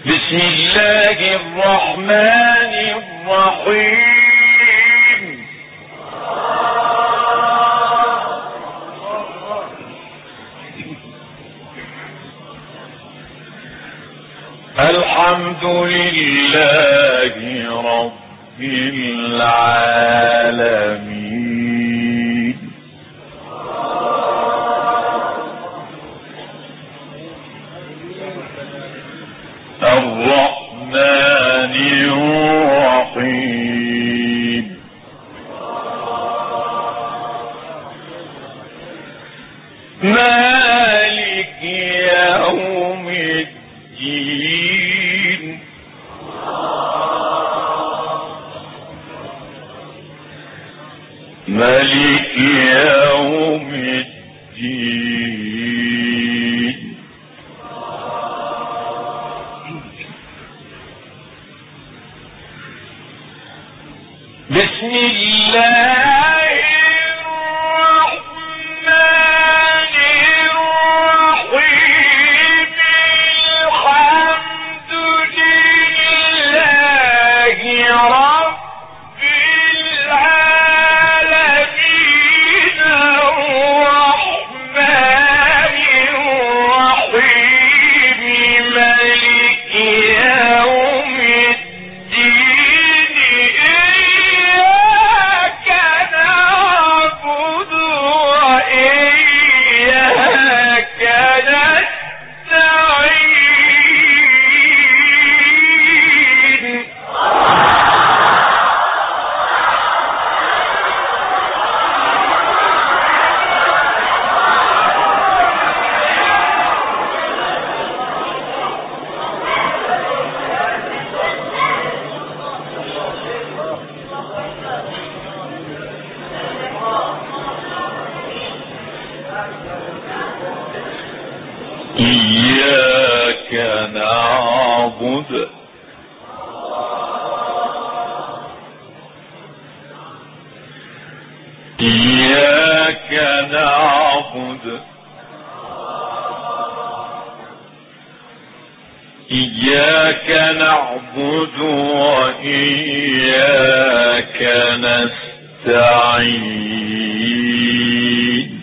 بسم الله الرحمن الرحيم. الحمد لله رب العالمين. الرحمن الرحيم. مالك يوم الدين. مالك يوم الدين. بسم الله الرحمن الرحيم. الحمد لله رب العالمين. الرحمن الرحيم. مالك يوم الدين. إياك نعبد وإياك نستعين. إياك نعبد إياك نعبد إياك نعبد وإياك نستعين.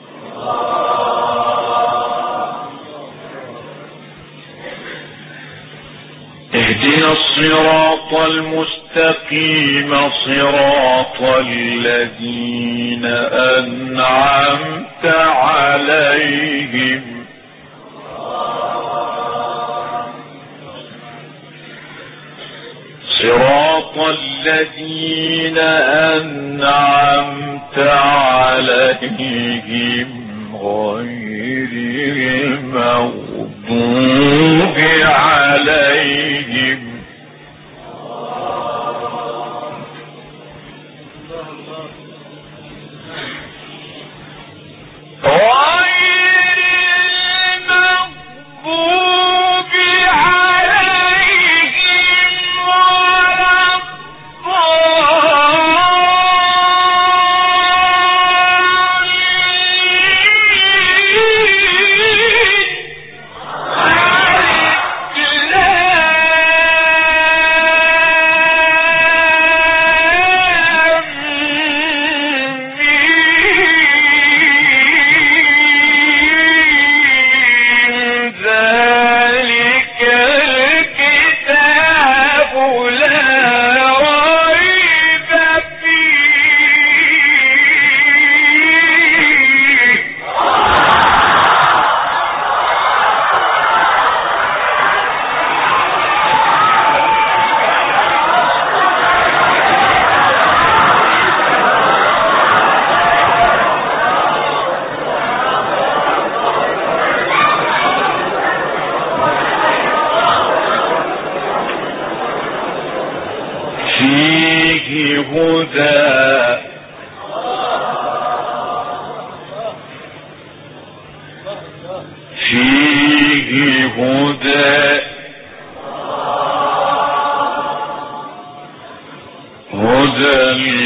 اهدنا الصراط المستقيم صراط الذين أنعمت عليهم صراط الذين أنعمت عليهم غير المغضوب عليهم فيه هدى فيه هدى هدى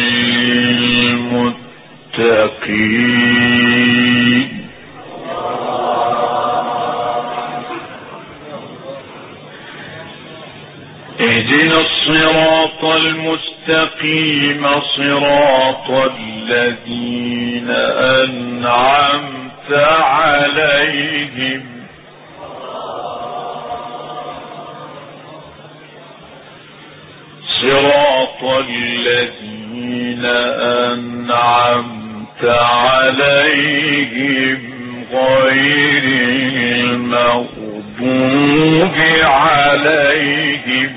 للمتقين. اهدنا الصراط المستقيم صراط الذين أنعمت عليهم صراط الذين أنعمت عليهم غير المغضوب عليهم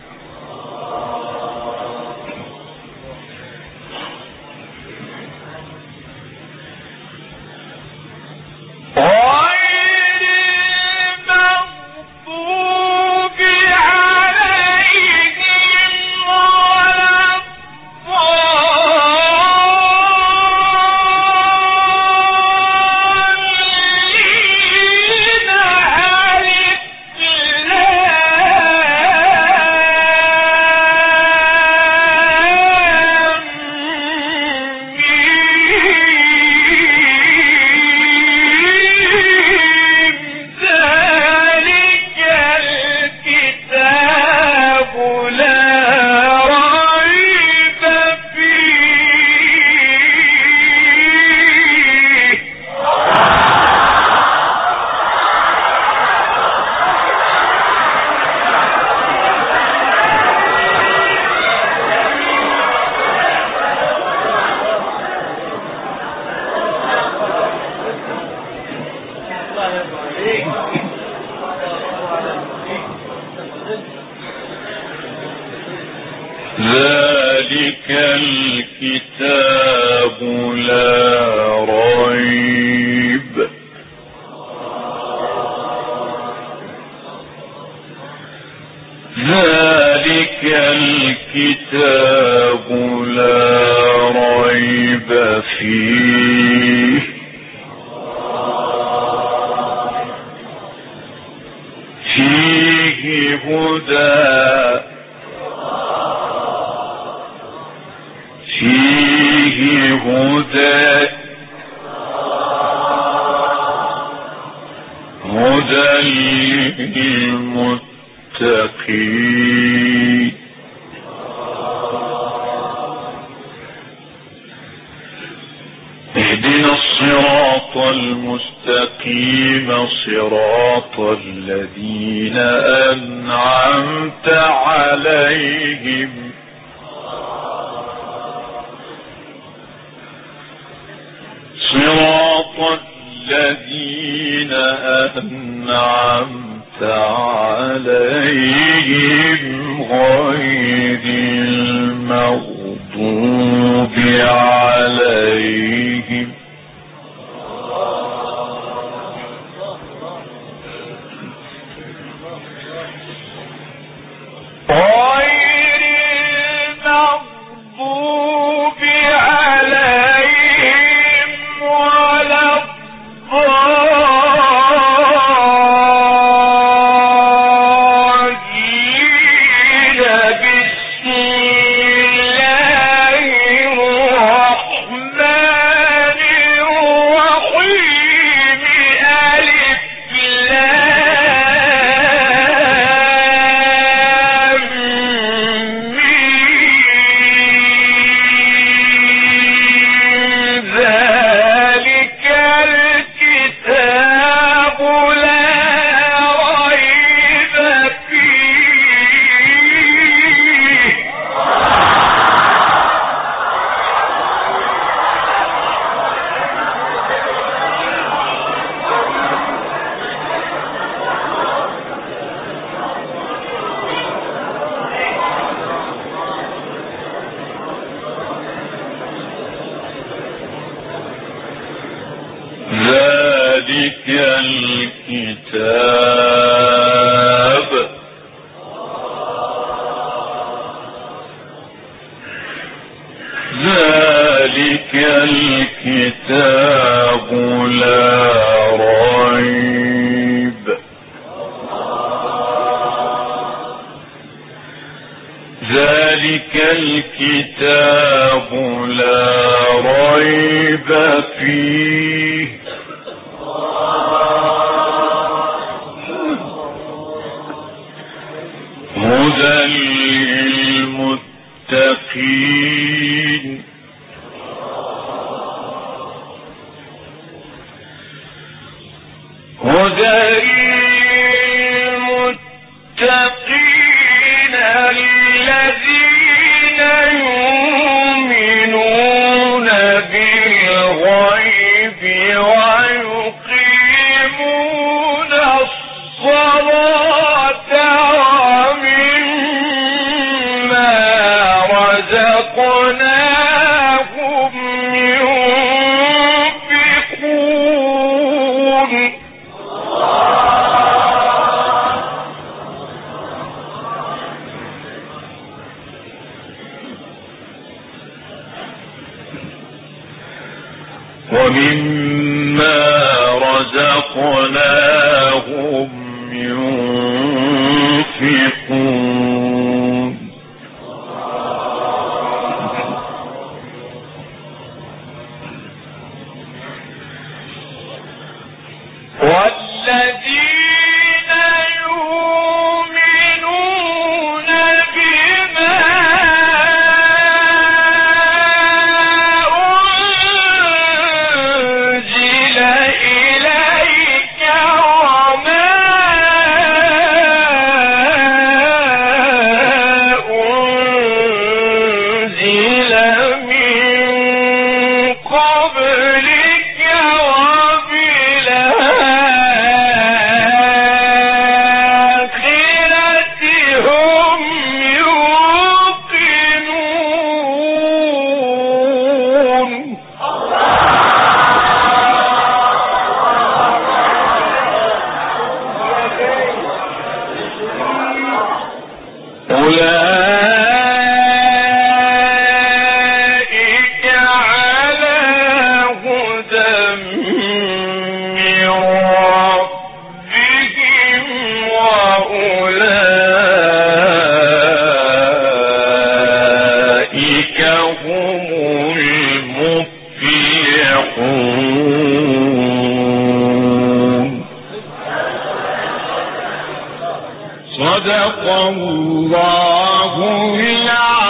ذلك الكتاب لا ريب ذلك الكتاب لا ريب فيه هدى للمتقين اهدنا الصراط المستقيم صراط الذين أنعمت عليهم صراط الذين أنعمت عليهم غير المغضوب عليهم ذلك الكتاب لا ريب ذلك الكتاب لا ريب فيه هدى للمتقين الذين يؤمنون بالغيب ويقيمون الصلاة ومما رزقناهم ينفقون ومما رزقناهم ينفقون والذين يؤمنون بما أنزل إليك وما أنزل من قبلك وبالآخرة هم يوقنون أولئك على هدى من ربهم وأولئك هم المفلحون صدق الله العظيم.